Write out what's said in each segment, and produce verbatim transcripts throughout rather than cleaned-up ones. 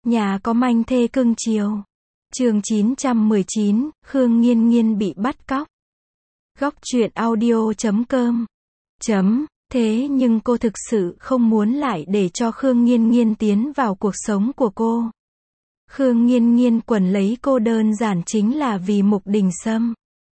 Nhà có manh thê cưng chiều. Chương chín trăm mười chín, Khương Nghiên Nghiên bị bắt cóc. Góc truyện audio chấm com. Chấm. Thế nhưng cô thực sự không muốn lại để cho Khương Nghiên Nghiên tiến vào cuộc sống của cô. Khương Nghiên Nghiên quấn lấy cô đơn giản chính là vì Mục Đình Sâm.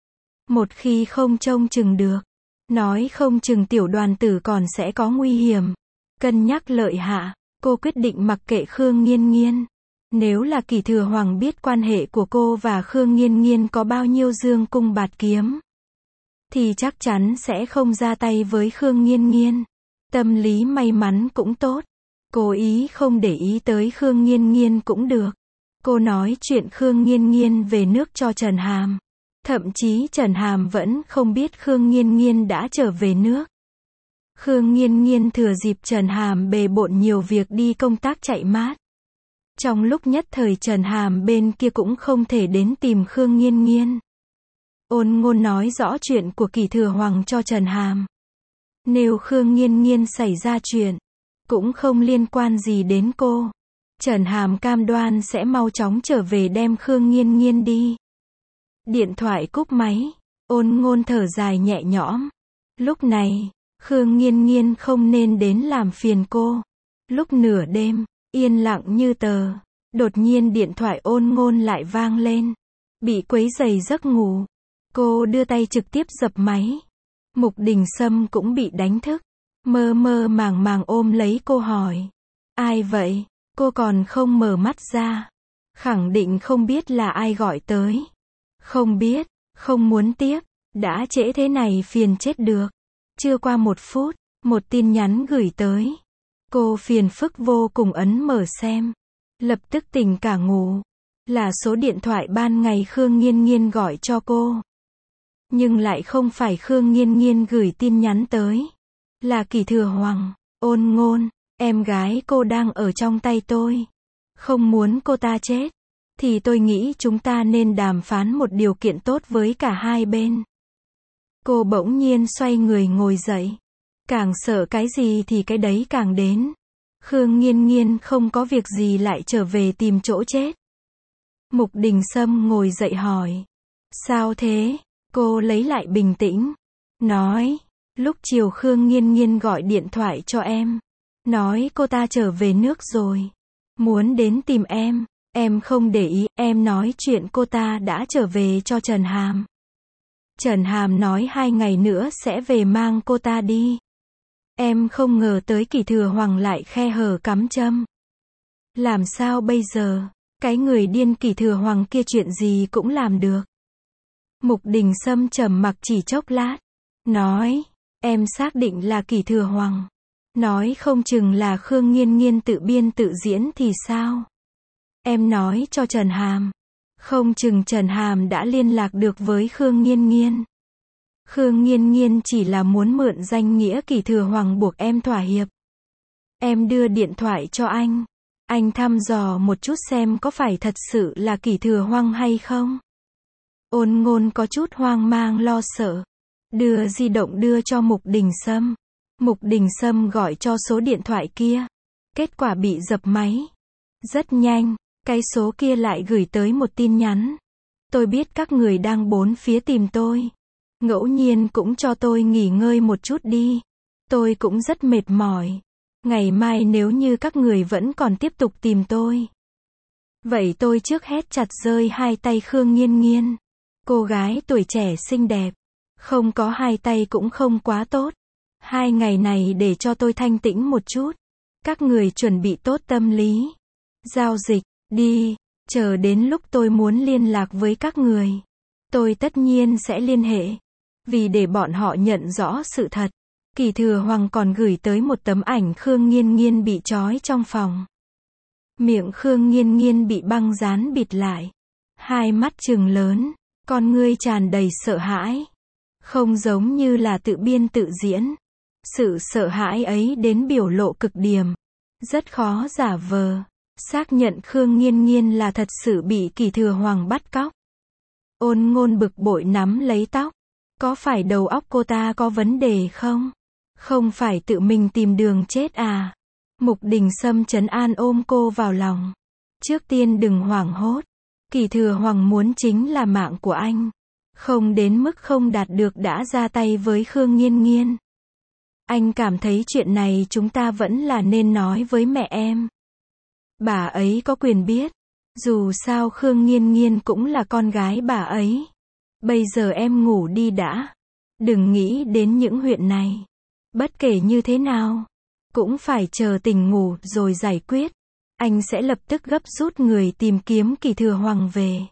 Một khi không trông chừng được, nói không chừng tiểu đoàn tử còn sẽ có nguy hiểm. Cân nhắc lợi hạ, cô quyết định mặc kệ Khương Nghiên Nghiên. Nếu là Kỷ Thừa Hoàng biết quan hệ của cô và Khương Nghiên Nghiên có bao nhiêu dương cung bạt kiếm, thì chắc chắn sẽ không ra tay với Khương Nghiên Nghiên. Tâm lý may mắn cũng tốt. Cố ý không để ý tới Khương Nghiên Nghiên cũng được. Cô nói chuyện Khương Nghiên Nghiên về nước cho Trần Hàm. Thậm chí Trần Hàm vẫn không biết Khương Nghiên Nghiên đã trở về nước. Khương Nghiên Nghiên thừa dịp Trần Hàm bề bộn nhiều việc đi công tác chạy mát. Trong lúc nhất thời Trần Hàm bên kia cũng không thể đến tìm Khương Nghiên Nghiên. Ôn Ngôn nói rõ chuyện của Kỷ Thừa Hoàng cho Trần Hàm. Nếu Khương Nghiên Nghiên xảy ra chuyện, cũng không liên quan gì đến cô. Trần Hàm cam đoan sẽ mau chóng trở về đem Khương Nghiên Nghiên đi. Điện thoại cúp máy, Ôn Ngôn thở dài nhẹ nhõm. Lúc này, Khương Nghiên Nghiên không nên đến làm phiền cô. Lúc nửa đêm, yên lặng như tờ, đột nhiên điện thoại Ôn Ngôn lại vang lên. Bị quấy rầy giấc ngủ, cô đưa tay trực tiếp dập máy. Mục Đình Sâm cũng bị đánh thức, mơ mơ màng màng ôm lấy cô hỏi. Ai vậy? Cô còn không mở mắt ra. Khẳng định không biết là ai gọi tới. Không biết, không muốn tiếp, đã trễ thế này phiền chết được. Chưa qua một phút, một tin nhắn gửi tới. Cô phiền phức vô cùng ấn mở xem. Lập tức tỉnh cả ngủ. Là số điện thoại ban ngày Khương Nghiên Nghiên gọi cho cô. Nhưng lại không phải Khương Nghiên Nghiên gửi tin nhắn tới. Là Kỷ Thừa Hoàng. Ôn Ngôn, em gái cô đang ở trong tay tôi. Không muốn cô ta chết, thì tôi nghĩ chúng ta nên đàm phán một điều kiện tốt với cả hai bên. Cô bỗng nhiên xoay người ngồi dậy. Càng sợ cái gì thì cái đấy càng đến. Khương Nghiên Nghiên không có việc gì lại trở về tìm chỗ chết. Mục Đình Sâm ngồi dậy hỏi. Sao thế? Cô lấy lại bình tĩnh. Nói, lúc chiều Khương Nghiên Nghiên gọi điện thoại cho em. Nói cô ta trở về nước rồi. Muốn đến tìm em. Em không để ý, em nói chuyện cô ta đã trở về cho Trần Hàm. Trần Hàm nói hai ngày nữa sẽ về mang cô ta đi. Em không ngờ tới Kỷ Thừa Hoàng lại khe hở cắm châm. Làm sao bây giờ? Cái người điên Kỷ Thừa Hoàng kia chuyện gì cũng làm được. Mục Đình Sâm trầm mặc chỉ chốc lát. Nói, em xác định là Kỷ Thừa Hoàng. Nói không chừng là Khương Nghiên Nghiên tự biên tự diễn thì sao? Em nói cho Trần Hàm. Không chừng Trần Hàm đã liên lạc được với Khương Nghiên Nghiên. Khương Nghiên Nghiên chỉ là muốn mượn danh nghĩa Kỷ Thừa Hoàng buộc em thỏa hiệp. Em đưa điện thoại cho anh. Anh thăm dò một chút xem có phải thật sự là Kỷ Thừa Hoàng hay không. Ôn Ngôn có chút hoang mang lo sợ. Đưa di động đưa cho Mục Đình Sâm. Mục Đình Sâm gọi cho số điện thoại kia. Kết quả bị dập máy. Rất nhanh, cái số kia lại gửi tới một tin nhắn. Tôi biết các người đang bốn phía tìm tôi. Ngẫu nhiên cũng cho tôi nghỉ ngơi một chút đi. Tôi cũng rất mệt mỏi. Ngày mai nếu như các người vẫn còn tiếp tục tìm tôi, vậy tôi trước hết chặt rơi hai tay Khương Nghiên Nghiên. Cô gái tuổi trẻ xinh đẹp. Không có hai tay cũng không quá tốt. Hai ngày này để cho tôi thanh tĩnh một chút. Các người chuẩn bị tốt tâm lý. Giao dịch, đi. Chờ đến lúc tôi muốn liên lạc với các người, tôi tất nhiên sẽ liên hệ. Vì để bọn họ nhận rõ sự thật, Kỷ Thừa Hoàng còn gửi tới một tấm ảnh Khương Nghiên Nghiên bị trói trong phòng. Miệng Khương Nghiên Nghiên bị băng dán bịt lại. Hai mắt trừng lớn, con ngươi tràn đầy sợ hãi. Không giống như là tự biên tự diễn. Sự sợ hãi ấy đến biểu lộ cực điểm. Rất khó giả vờ. Xác nhận Khương Nghiên Nghiên là thật sự bị Kỷ Thừa Hoàng bắt cóc. Ôn Ngôn bực bội nắm lấy tóc. Có phải đầu óc cô ta có vấn đề không? Không phải tự mình tìm đường chết à? Mục Đình Sâm trấn an ôm cô vào lòng. Trước tiên đừng hoảng hốt. Kỳ Thừa Hoàng muốn chính là mạng của anh. Không đến mức không đạt được đã ra tay với Khương Nghiên Nghiên. Anh cảm thấy chuyện này chúng ta vẫn là nên nói với mẹ em. Bà ấy có quyền biết. Dù sao Khương Nghiên Nghiên cũng là con gái bà ấy. Bây giờ em ngủ đi đã. Đừng nghĩ đến những chuyện này. Bất kể như thế nào, cũng phải chờ tỉnh ngủ rồi giải quyết. Anh sẽ lập tức gấp rút người tìm kiếm Kỳ Thừa Hoàng về.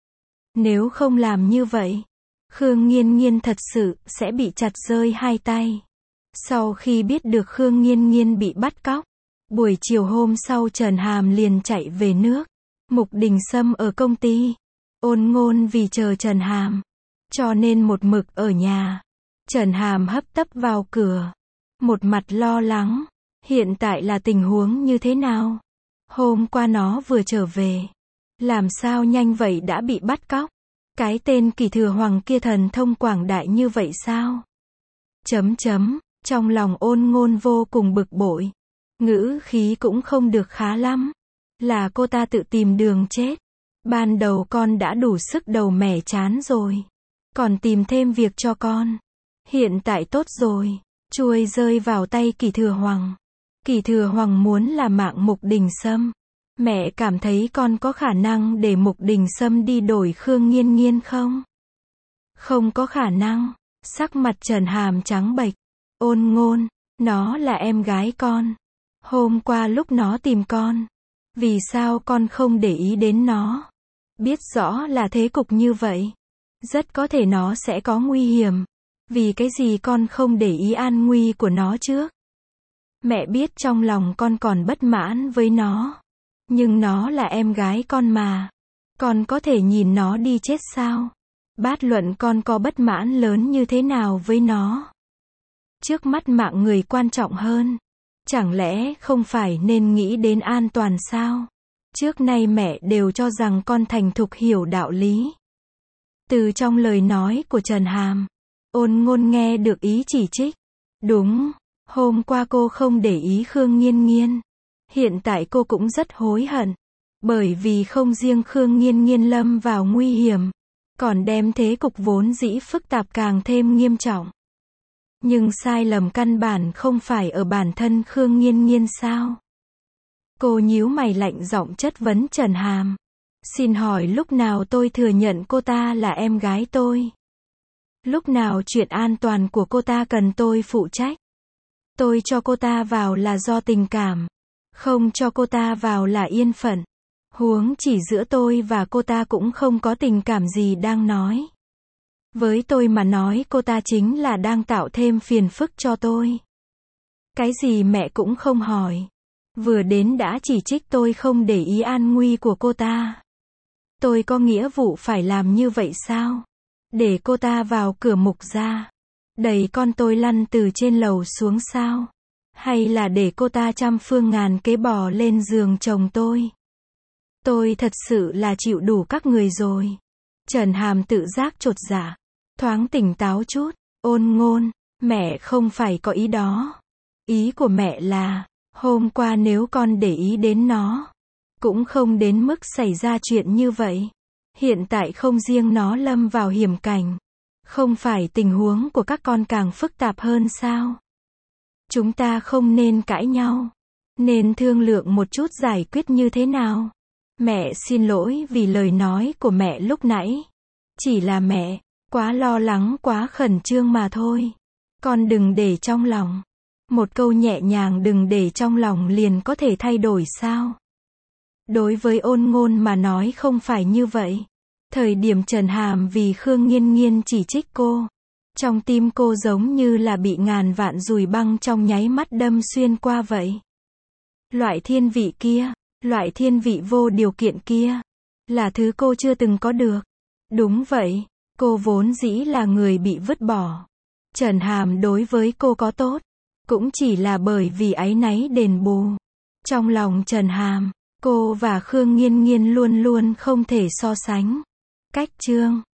Nếu không làm như vậy, Khương Nghiên Nghiên thật sự sẽ bị chặt rơi hai tay. Sau khi biết được Khương Nghiên Nghiên bị bắt cóc, buổi chiều hôm sau Trần Hàm liền chạy về nước. Mục Đình Sâm ở công ty. Ôn Ngôn vì chờ Trần Hàm, cho nên một mực ở nhà. Trần Hàm hấp tấp vào cửa, một mặt lo lắng. Hiện tại là tình huống như thế nào? Hôm qua nó vừa trở về. Làm sao nhanh vậy đã bị bắt cóc? Cái tên Kỳ Thừa Hoàng kia thần thông quảng đại như vậy sao? Chấm chấm, trong lòng Ôn Ngôn vô cùng bực bội. Ngữ khí cũng không được khá lắm. Là cô ta tự tìm đường chết. Ban đầu con đã đủ sức đầu mẻ chán rồi. Còn tìm thêm việc cho con. Hiện tại tốt rồi. Chuôi rơi vào tay Kỳ Thừa Hoàng. Kỳ Thừa Hoàng muốn là mạng Mục Đình Sâm. Mẹ cảm thấy con có khả năng để Mục Đình Sâm đi đổi Khương Nghiên Nghiên không? Không có khả năng. Sắc mặt Trần Hàm trắng bệch. Ôn Ngôn, nó là em gái con. Hôm qua lúc nó tìm con, vì sao con không để ý đến nó? Biết rõ là thế cục như vậy. Rất có thể nó sẽ có nguy hiểm. Vì cái gì con không để ý an nguy của nó trước? Mẹ biết trong lòng con còn bất mãn với nó. Nhưng nó là em gái con mà. Con có thể nhìn nó đi chết sao? Bát luận con có bất mãn lớn như thế nào với nó? Trước mắt mạng người quan trọng hơn. Chẳng lẽ không phải nên nghĩ đến an toàn sao? Trước nay mẹ đều cho rằng con thành thục hiểu đạo lý. Từ trong lời nói của Trần Hàm, Ôn Ngôn nghe được ý chỉ trích. Đúng, hôm qua cô không để ý Khương Nghiên Nghiên. Hiện tại cô cũng rất hối hận. Bởi vì không riêng Khương Nghiên Nghiên lâm vào nguy hiểm, còn đem thế cục vốn dĩ phức tạp càng thêm nghiêm trọng. Nhưng sai lầm căn bản không phải ở bản thân Khương Nghiên Nghiên sao? Cô nhíu mày lạnh giọng chất vấn Trần Hàm. Xin hỏi lúc nào tôi thừa nhận cô ta là em gái tôi? Lúc nào chuyện an toàn của cô ta cần tôi phụ trách? Tôi cho cô ta vào là do tình cảm. Không cho cô ta vào là yên phận. Huống chỉ giữa tôi và cô ta cũng không có tình cảm gì đang nói. Với tôi mà nói cô ta chính là đang tạo thêm phiền phức cho tôi. Cái gì mẹ cũng không hỏi. Vừa đến đã chỉ trích tôi không để ý an nguy của cô ta. Tôi có nghĩa vụ phải làm như vậy sao? Để cô ta vào cửa Mục gia, đẩy con tôi lăn từ trên lầu xuống sao? Hay là để cô ta trăm phương ngàn kế bò lên giường chồng tôi? Tôi thật sự là chịu đủ các người rồi. Trần Hàm tự giác chột dạ, thoáng tỉnh táo chút. Ôn Ngôn, mẹ không phải có ý đó. Ý của mẹ là, hôm qua nếu con để ý đến nó, cũng không đến mức xảy ra chuyện như vậy. Hiện tại không riêng nó lâm vào hiểm cảnh, không phải tình huống của các con càng phức tạp hơn sao? Chúng ta không nên cãi nhau, nên thương lượng một chút giải quyết như thế nào? Mẹ xin lỗi vì lời nói của mẹ lúc nãy. Chỉ là mẹ quá lo lắng, quá khẩn trương mà thôi. Con đừng để trong lòng. Một câu nhẹ nhàng đừng để trong lòng liền có thể thay đổi sao? Đối với Ôn Ngôn mà nói không phải như vậy. Thời điểm Trần Hàm vì Khương Nghiên Nghiên chỉ trích cô, trong tim cô giống như là bị ngàn vạn dùi băng trong nháy mắt đâm xuyên qua vậy. Loại thiên vị kia, loại thiên vị vô điều kiện kia, là thứ cô chưa từng có được. Đúng vậy, cô vốn dĩ là người bị vứt bỏ. Trần Hàm đối với cô có tốt, cũng chỉ là bởi vì áy náy đền bù. Trong lòng Trần Hàm, cô và Khương Nghiên Nghiên luôn luôn không thể so sánh. Cách chương